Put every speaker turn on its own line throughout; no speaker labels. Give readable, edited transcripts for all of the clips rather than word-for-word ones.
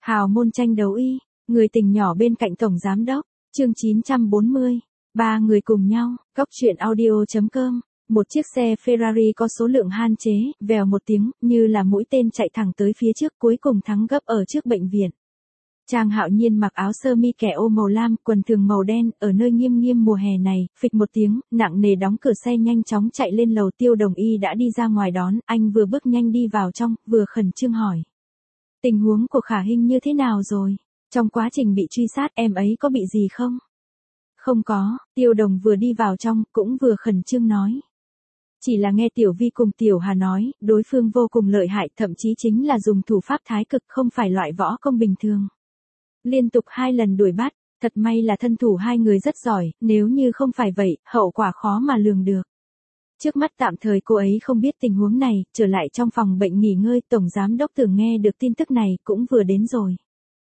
Hào môn tranh đấu y, người tình nhỏ bên cạnh tổng giám đốc, chương 940, ba người cùng nhau, góc truyện audio.com. Một chiếc xe Ferrari có số lượng han chế, vèo một tiếng, như là mũi tên chạy thẳng tới phía trước, cuối cùng thắng gấp ở trước bệnh viện. Trang Hạo Nhiên mặc áo sơ mi kẻ ô màu lam, quần thường màu đen, ở nơi nghiêm nghiêm mùa hè này, phịch một tiếng, nặng nề đóng cửa xe nhanh chóng chạy lên lầu. Tiêu Đồng Y đã đi ra ngoài đón, anh vừa bước nhanh đi vào trong, vừa khẩn trương hỏi. Tình huống của Khả Hinh như thế nào rồi? Trong quá trình bị truy sát em ấy có bị gì không? Không có, Tiêu Đồng vừa đi vào trong, cũng vừa khẩn trương nói. Chỉ là nghe Tiểu Vi cùng Tiểu Hà nói, đối phương vô cùng lợi hại, thậm chí chính là dùng thủ pháp thái cực, không phải loại võ công bình thường. Liên tục 2 lần đuổi bắt, thật may là thân thủ hai người rất giỏi, nếu như không phải vậy, hậu quả khó mà lường được. Trước mắt tạm thời cô ấy không biết tình huống này, trở lại trong phòng bệnh nghỉ ngơi, tổng giám đốc Tưởng nghe được tin tức này, cũng vừa đến rồi.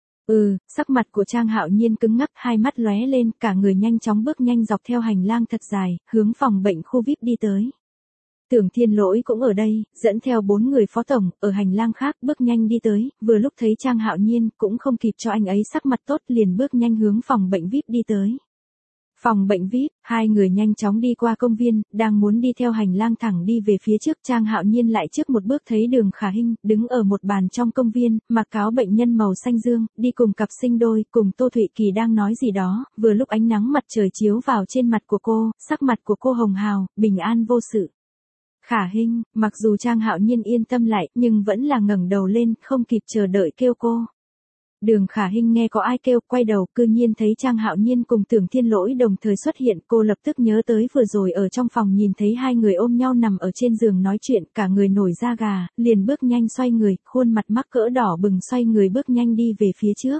Sắc mặt của Trang Hạo Nhiên cứng ngắc, hai mắt lóe lên, cả người nhanh chóng bước nhanh dọc theo hành lang thật dài, hướng phòng bệnh khu VIP đi tới. Tưởng Thiên Lỗi cũng ở đây, dẫn theo 4 người phó tổng, ở hành lang khác bước nhanh đi tới, vừa lúc thấy Trang Hạo Nhiên, cũng không kịp cho anh ấy sắc mặt tốt, liền bước nhanh hướng phòng bệnh VIP đi tới. Phòng bệnh VIP, hai người nhanh chóng đi qua công viên, đang muốn đi theo hành lang thẳng đi về phía trước, Trang Hạo Nhiên lại trước một bước thấy Đường Khả Hinh, đứng ở một bàn trong công viên, mặc áo bệnh nhân màu xanh dương, đi cùng cặp sinh đôi, cùng Tô Thụy Kỳ đang nói gì đó, vừa lúc ánh nắng mặt trời chiếu vào trên mặt của cô, sắc mặt của cô hồng hào, bình an vô sự. Khả Hinh, mặc dù Trang Hạo Nhiên yên tâm lại, nhưng vẫn là ngẩng đầu lên, không kịp chờ đợi kêu cô. Đường Khả Hinh nghe có ai kêu, quay đầu, cư nhiên thấy Trang Hạo Nhiên cùng Tưởng Thiên Lỗi đồng thời xuất hiện, cô lập tức nhớ tới vừa rồi ở trong phòng nhìn thấy hai người ôm nhau nằm ở trên giường nói chuyện, cả người nổi da gà, liền bước nhanh xoay người, khuôn mặt mắc cỡ đỏ bừng xoay người bước nhanh đi về phía trước.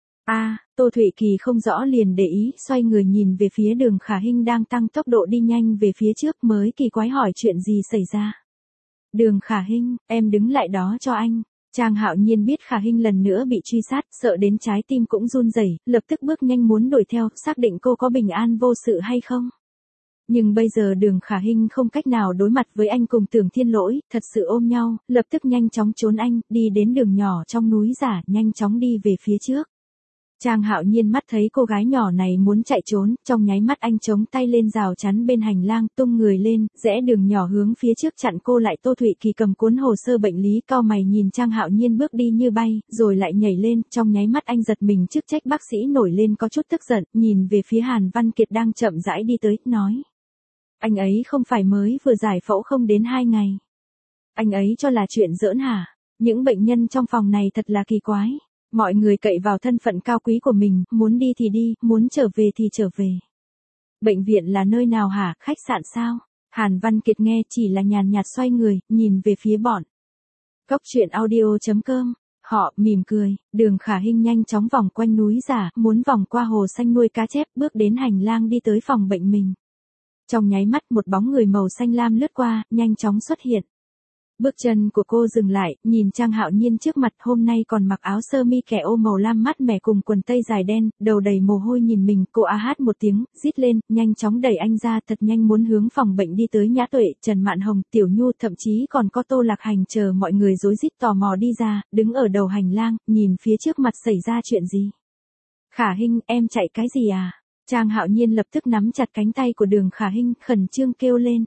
Tô Thụy Kỳ không rõ liền để ý, xoay người nhìn về phía Đường Khả Hinh đang tăng tốc độ đi nhanh về phía trước, mới kỳ quái hỏi chuyện gì xảy ra. Đường Khả Hinh, em đứng lại đó cho anh. Trang Hạo Nhiên biết Khả Hinh lần nữa bị truy sát, sợ đến trái tim cũng run rẩy, lập tức bước nhanh muốn đuổi theo, xác định cô có bình an vô sự hay không. Nhưng bây giờ Đường Khả Hinh không cách nào đối mặt với anh cùng Tưởng Thiên Lỗi, thật sự ôm nhau, lập tức nhanh chóng trốn anh, đi đến đường nhỏ trong núi giả, nhanh chóng đi về phía trước. Trang Hạo Nhiên mắt thấy cô gái nhỏ này muốn chạy trốn, trong nháy mắt anh chống tay lên rào chắn bên hành lang, tung người lên, rẽ đường nhỏ hướng phía trước chặn cô lại. Tô Thụy Kỳ cầm cuốn hồ sơ bệnh lý, cau mày nhìn Trang Hạo Nhiên bước đi như bay, rồi lại nhảy lên, trong nháy mắt anh giật mình trước trách bác sĩ nổi lên có chút tức giận, nhìn về phía Hàn Văn Kiệt đang chậm rãi đi tới, nói. Anh ấy không phải mới vừa giải phẫu không đến 2 ngày. Anh ấy cho là chuyện giỡn hả? Những bệnh nhân trong phòng này thật là kỳ quái. Mọi người cậy vào thân phận cao quý của mình, muốn đi thì đi, muốn trở về thì trở về. Bệnh viện là nơi nào hả, khách sạn sao? Hàn Văn Kiệt nghe chỉ là nhàn nhạt xoay người, nhìn về phía bọn. Góc truyện audio.com, họ mỉm cười, Đường Khả Hinh nhanh chóng vòng quanh núi giả, muốn vòng qua hồ xanh nuôi cá chép, bước đến hành lang đi tới phòng bệnh mình. Trong nháy mắt một bóng người màu xanh lam lướt qua, nhanh chóng xuất hiện. Bước chân của cô dừng lại, nhìn Trang Hạo Nhiên trước mặt, hôm nay còn mặc áo sơ mi kẻ ô màu lam mát mẻ cùng quần tây dài đen, đầu đầy mồ hôi nhìn mình, cô hát một tiếng, rít lên, nhanh chóng đẩy anh ra, thật nhanh muốn hướng phòng bệnh đi tới. Nhã Tuệ, Trần Mạn Hồng, Tiểu Nhu, thậm chí còn có Tô Lạc Hành chờ mọi người rối rít tò mò đi ra, đứng ở đầu hành lang, nhìn phía trước mặt xảy ra chuyện gì. Khả Hinh, em chạy cái gì à? Trang Hạo Nhiên lập tức nắm chặt cánh tay của Đường Khả Hinh, khẩn trương kêu lên.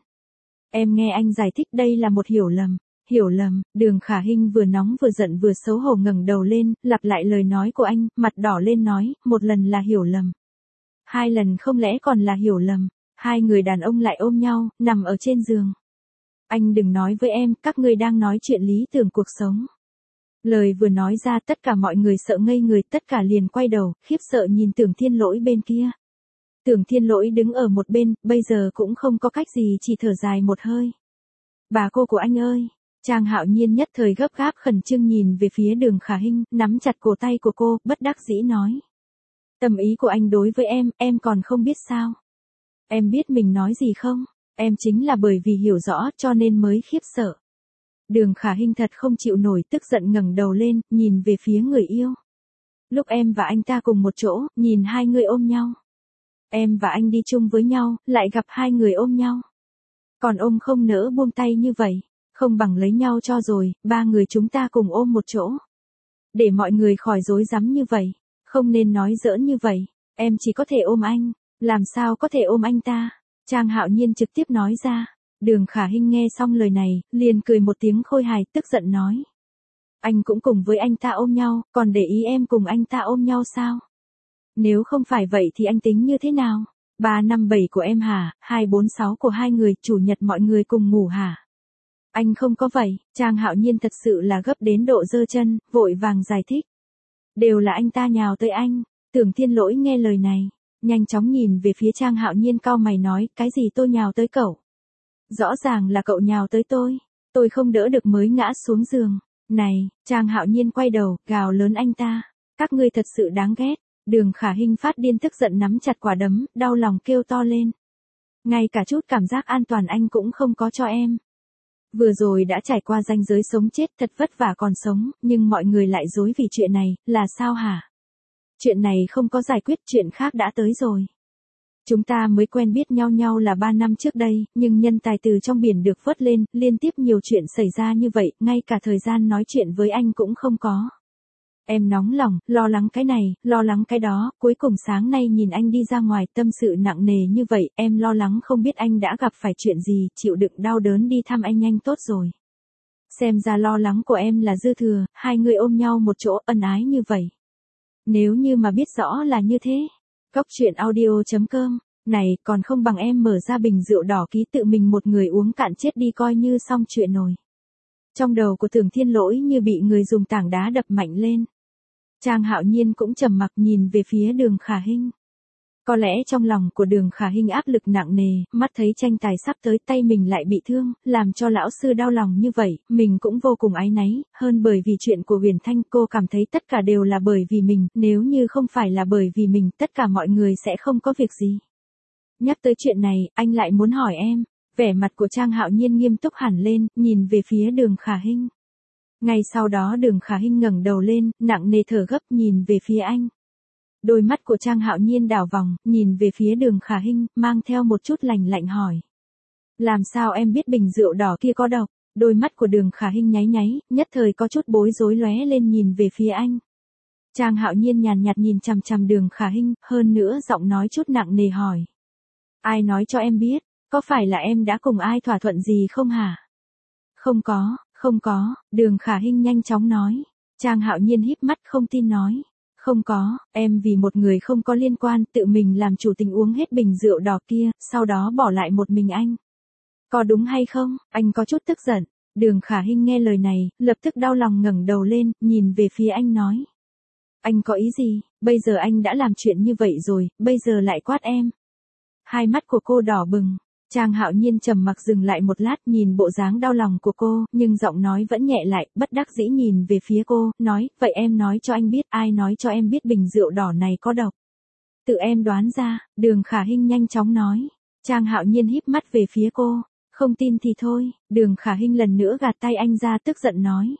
Em nghe anh giải thích, đây là một hiểu lầm. Hiểu lầm, Đường Khả Hinh vừa nóng vừa giận vừa xấu hổ ngẩng đầu lên, lặp lại lời nói của anh, mặt đỏ lên nói, một lần là hiểu lầm. 2 lần không lẽ còn là hiểu lầm. Hai người đàn ông lại ôm nhau, nằm ở trên giường. Anh đừng nói với em, các ngươi đang nói chuyện lý tưởng cuộc sống. Lời vừa nói ra tất cả mọi người sợ ngây người, tất cả liền quay đầu, khiếp sợ nhìn Tưởng Thiên Lỗi bên kia. Tưởng Thiên Lỗi đứng ở một bên, bây giờ cũng không có cách gì, chỉ thở dài một hơi. Bà cô của anh ơi! Trang Hạo Nhiên nhất thời gấp gáp khẩn trương nhìn về phía Đường Khả Hinh, nắm chặt cổ tay của cô, bất đắc dĩ nói. Tâm ý của anh đối với em còn không biết sao? Em biết mình nói gì không? Em chính là bởi vì hiểu rõ cho nên mới khiếp sợ. Đường Khả Hinh thật không chịu nổi, tức giận ngẩng đầu lên, nhìn về phía người yêu. Lúc em và anh ta cùng một chỗ, nhìn hai người ôm nhau. Em và anh đi chung với nhau, lại gặp hai người ôm nhau. Còn ôm không nỡ buông tay như vậy. Không bằng lấy nhau cho rồi, 3 người chúng ta cùng ôm một chỗ. để mọi người khỏi rối rắm như vậy. Không nên nói giỡn như vậy, em chỉ có thể ôm anh, làm sao có thể ôm anh ta? Trang Hạo Nhiên trực tiếp nói ra. Đường Khả Hinh nghe xong lời này, liền cười một tiếng khôi hài, tức giận nói. Anh cũng cùng với anh ta ôm nhau, còn để ý em cùng anh ta ôm nhau sao? Nếu không phải vậy thì anh tính như thế nào? 357 của em hả, 246 của hai người, chủ nhật mọi người cùng ngủ hả? Anh không có vậy, Trang Hạo Nhiên thật sự là gấp đến độ giơ chân, vội vàng giải thích. Đều là anh ta nhào tới anh. Tưởng Thiên Lỗi nghe lời này, nhanh chóng nhìn về phía Trang Hạo Nhiên cau mày nói, cái gì tôi nhào tới cậu? Rõ ràng là cậu nhào tới tôi không đỡ được mới ngã xuống giường. Này, Trang Hạo Nhiên quay đầu, gào lớn anh ta, các ngươi thật sự đáng ghét. Đường Khả Hinh phát điên tức giận nắm chặt quả đấm, đau lòng kêu to lên. Ngay cả chút cảm giác an toàn anh cũng không có cho em. Vừa rồi đã trải qua ranh giới sống chết thật vất vả còn sống, nhưng mọi người lại dối vì chuyện này, là sao hả? Chuyện này không có giải quyết, chuyện khác đã tới rồi. Chúng ta mới quen biết nhau là 3 năm trước đây, nhưng nhân tài từ trong biển được vớt lên, liên tiếp nhiều chuyện xảy ra như vậy, ngay cả thời gian nói chuyện với anh cũng không có. Em nóng lòng, lo lắng cái này, lo lắng cái đó, cuối cùng sáng nay nhìn anh đi ra ngoài tâm sự nặng nề như vậy, em lo lắng không biết anh đã gặp phải chuyện gì, chịu đựng đau đớn đi thăm anh nhanh tốt rồi. Xem ra lo lắng của em là dư thừa, hai người ôm nhau một chỗ ân ái như vậy. Nếu như mà biết rõ là như thế. Cóc truyện audio.com, này còn không bằng em mở ra bình rượu đỏ ký tự mình một người uống cạn chết đi coi như xong chuyện rồi. Trong đầu của Tưởng Thiên Lỗi như bị người dùng tảng đá đập mạnh lên. Trang Hạo Nhiên cũng trầm mặc nhìn về phía Đường Khả Hinh. Có lẽ trong lòng của Đường Khả Hinh áp lực nặng nề, mắt thấy tranh tài sắp tới tay mình lại bị thương, làm cho lão sư đau lòng như vậy, mình cũng vô cùng áy náy, hơn bởi vì chuyện của Huyền Thanh cô cảm thấy tất cả đều là bởi vì mình, nếu như không phải là bởi vì mình, tất cả mọi người sẽ không có việc gì. Nhắc tới chuyện này, anh lại muốn hỏi em. Vẻ mặt của Trang Hạo Nhiên nghiêm túc hẳn lên, nhìn về phía Đường Khả Hinh. Ngay sau đó Đường Khả Hinh ngẩng đầu lên, nặng nề thở gấp nhìn về phía anh. Đôi mắt của Trang Hạo Nhiên đảo vòng, nhìn về phía Đường Khả Hinh, mang theo một chút lạnh lạnh hỏi. Làm sao em biết bình rượu đỏ kia có độc? Đôi mắt của Đường Khả Hinh nháy nháy, nhất thời có chút bối rối lóe lên nhìn về phía anh. Trang Hạo Nhiên nhàn nhạt nhìn chằm chằm Đường Khả Hinh, hơn nữa giọng nói chút nặng nề hỏi. Ai nói cho em biết, có phải là em đã cùng ai thỏa thuận gì không hả? Không có, Đường Khả Hinh nhanh chóng nói. Trang Hạo Nhiên híp mắt không tin nói. Không có, em vì một người không có liên quan tự mình làm chủ tình uống hết bình rượu đỏ kia, sau đó bỏ lại một mình anh. Có đúng hay không? Anh có chút tức giận. Đường Khả Hinh nghe lời này, lập tức đau lòng ngẩng đầu lên, nhìn về phía anh nói. Anh có ý gì? Bây giờ anh đã làm chuyện như vậy rồi, bây giờ lại quát em. Hai mắt của cô đỏ bừng. Trang Hạo Nhiên trầm mặc dừng lại một lát nhìn bộ dáng đau lòng của cô, nhưng giọng nói vẫn nhẹ lại, bất đắc dĩ nhìn về phía cô, nói, vậy em nói cho anh biết, ai nói cho em biết bình rượu đỏ này có độc? Tự em đoán ra, Đường Khả Hinh nhanh chóng nói. Trang Hạo Nhiên híp mắt về phía cô, không tin thì thôi, Đường Khả Hinh lần nữa gạt tay anh ra tức giận nói.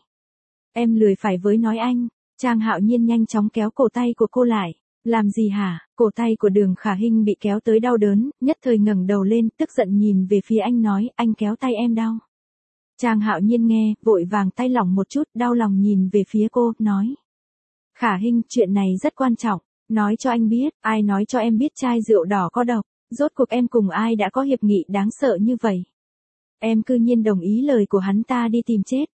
Em lười phải với nói anh. Trang Hạo Nhiên nhanh chóng kéo cổ tay của cô lại. Làm gì hả? Cổ tay của Đường Khả Hinh bị kéo tới đau đớn, nhất thời ngẩng đầu lên, tức giận nhìn về phía anh nói, anh kéo tay em đau. Trang Hạo Nhiên nghe, vội vàng tay lỏng một chút, đau lòng nhìn về phía cô, nói. Khả Hinh, chuyện này rất quan trọng, nói cho anh biết, ai nói cho em biết chai rượu đỏ có độc, rốt cuộc em cùng ai đã có hiệp nghị đáng sợ như vậy. Em cư nhiên đồng ý lời của hắn ta đi tìm chết.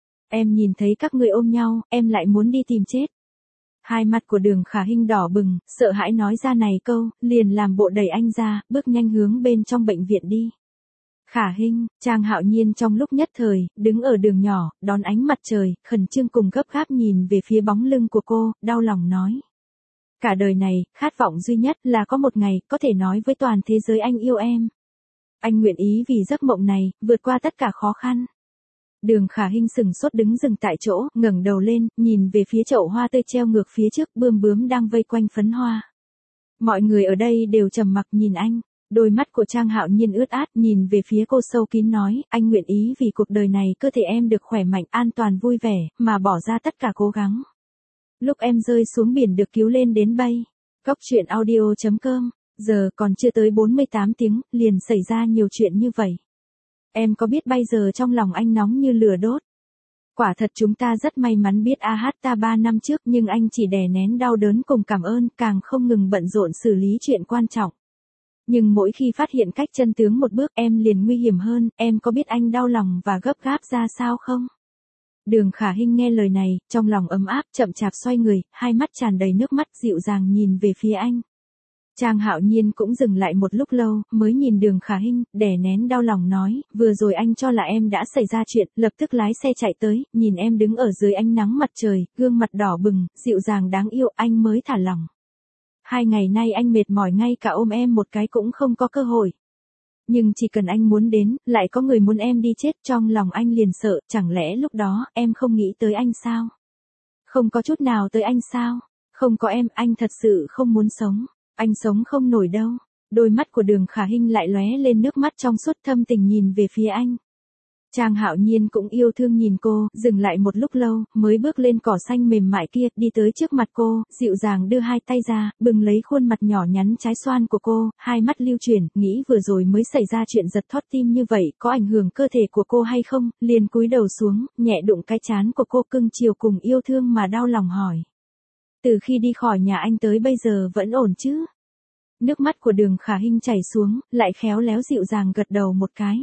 Em nhìn thấy các người ôm nhau, em lại muốn đi tìm chết. Hai mặt của Đường Khả Hinh đỏ bừng, sợ hãi nói ra này câu, liền làm bộ đẩy anh ra, bước nhanh hướng bên trong bệnh viện đi. Khả Hinh, Trang Hạo Nhiên trong lúc nhất thời, đứng ở đường nhỏ, đón ánh mặt trời, khẩn trương cùng gấp gáp nhìn về phía bóng lưng của cô, đau lòng nói. Cả đời này, khát vọng duy nhất là có một ngày, có thể nói với toàn thế giới anh yêu em. Anh nguyện ý vì giấc mộng này, vượt qua tất cả khó khăn. Đường Khả Hinh sừng sốt đứng dừng tại chỗ, ngẩng đầu lên, nhìn về phía chậu hoa tươi treo ngược phía trước, bươm bướm đang vây quanh phấn hoa. Mọi người ở đây đều trầm mặc nhìn anh, đôi mắt của Trang Hạo Nhiên ướt át nhìn về phía cô sâu kín nói, anh nguyện ý vì cuộc đời này cơ thể em được khỏe mạnh, an toàn vui vẻ, mà bỏ ra tất cả cố gắng. Lúc em rơi xuống biển được cứu lên đến bay. Cóc truyện audio.com, giờ còn chưa tới 48 tiếng, liền xảy ra nhiều chuyện như vậy. Em có biết bây giờ trong lòng anh nóng như lửa đốt. Quả thật chúng ta rất may mắn biết ta 3 năm trước, nhưng anh chỉ đè nén đau đớn cùng cảm ơn, càng không ngừng bận rộn xử lý chuyện quan trọng. Nhưng mỗi khi phát hiện cách chân tướng một bước em liền nguy hiểm hơn, em có biết anh đau lòng và gấp gáp ra sao không? Đường Khả Hinh nghe lời này, trong lòng ấm áp, chậm chạp xoay người, hai mắt tràn đầy nước mắt dịu dàng nhìn về phía anh. Trang Hạo Nhiên cũng dừng lại một lúc lâu, mới nhìn Đường Khả Hinh, đè nén đau lòng nói, vừa rồi anh cho là em đã xảy ra chuyện, lập tức lái xe chạy tới, nhìn em đứng ở dưới ánh nắng mặt trời, gương mặt đỏ bừng, dịu dàng đáng yêu, anh mới thả lòng. 2 ngày nay anh mệt mỏi ngay cả ôm em một cái cũng không có cơ hội. Nhưng chỉ cần anh muốn đến, lại có người muốn em đi chết, trong lòng anh liền sợ, chẳng lẽ lúc đó, em không nghĩ tới anh sao? Không có chút nào tới anh sao? Không có em, anh thật sự không muốn sống. Anh sống không nổi đâu. Đôi mắt của Đường Khả Hinh lại lóe lên nước mắt trong suốt, thâm tình nhìn về phía anh. Trang Hạo Nhiên cũng yêu thương nhìn cô, dừng lại một lúc lâu, mới bước lên cỏ xanh mềm mại kia, đi tới trước mặt cô, dịu dàng đưa hai tay ra, bừng lấy khuôn mặt nhỏ nhắn trái xoan của cô, hai mắt lưu chuyển, nghĩ vừa rồi mới xảy ra chuyện giật thót tim như vậy, có ảnh hưởng cơ thể của cô hay không, liền cúi đầu xuống, nhẹ đụng cái trán của cô, cưng chiều cùng yêu thương mà đau lòng hỏi. Từ khi đi khỏi nhà anh tới bây giờ vẫn ổn chứ? Nước mắt của Đường Khả Hinh chảy xuống, lại khéo léo dịu dàng gật đầu một cái.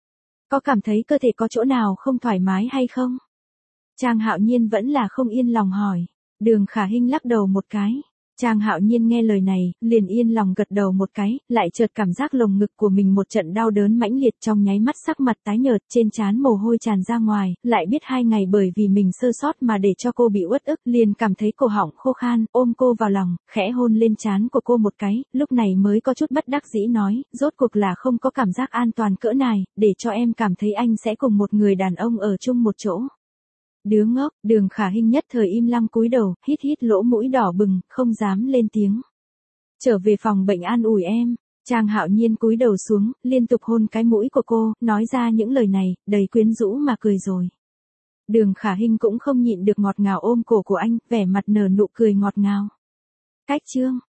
Có cảm thấy cơ thể có chỗ nào không thoải mái hay không? Trang Hạo Nhiên vẫn là không yên lòng hỏi. Đường Khả Hinh lắc đầu một cái. Trang Hạo Nhiên nghe lời này, liền yên lòng gật đầu một cái, lại chợt cảm giác lồng ngực của mình một trận đau đớn mãnh liệt, trong nháy mắt sắc mặt tái nhợt, trên trán mồ hôi tràn ra ngoài, lại biết 2 ngày bởi vì mình sơ sót mà để cho cô bị uất ức, liền cảm thấy cổ họng khô khan, ôm cô vào lòng, khẽ hôn lên trán của cô một cái, lúc này mới có chút bất đắc dĩ nói, rốt cuộc là không có cảm giác an toàn cỡ này, để cho em cảm thấy anh sẽ cùng một người đàn ông ở chung một chỗ. Đứa ngốc, Đường Khả Hinh nhất thời im lặng cúi đầu, hít hít lỗ mũi đỏ bừng, không dám lên tiếng. Trở về phòng bệnh an ủi em. Trang Hạo Nhiên cúi đầu xuống, liên tục hôn cái mũi của cô, nói ra những lời này, đầy quyến rũ mà cười rồi. Đường Khả Hinh cũng không nhịn được ngọt ngào ôm cổ của anh, vẻ mặt nở nụ cười ngọt ngào. Cách chương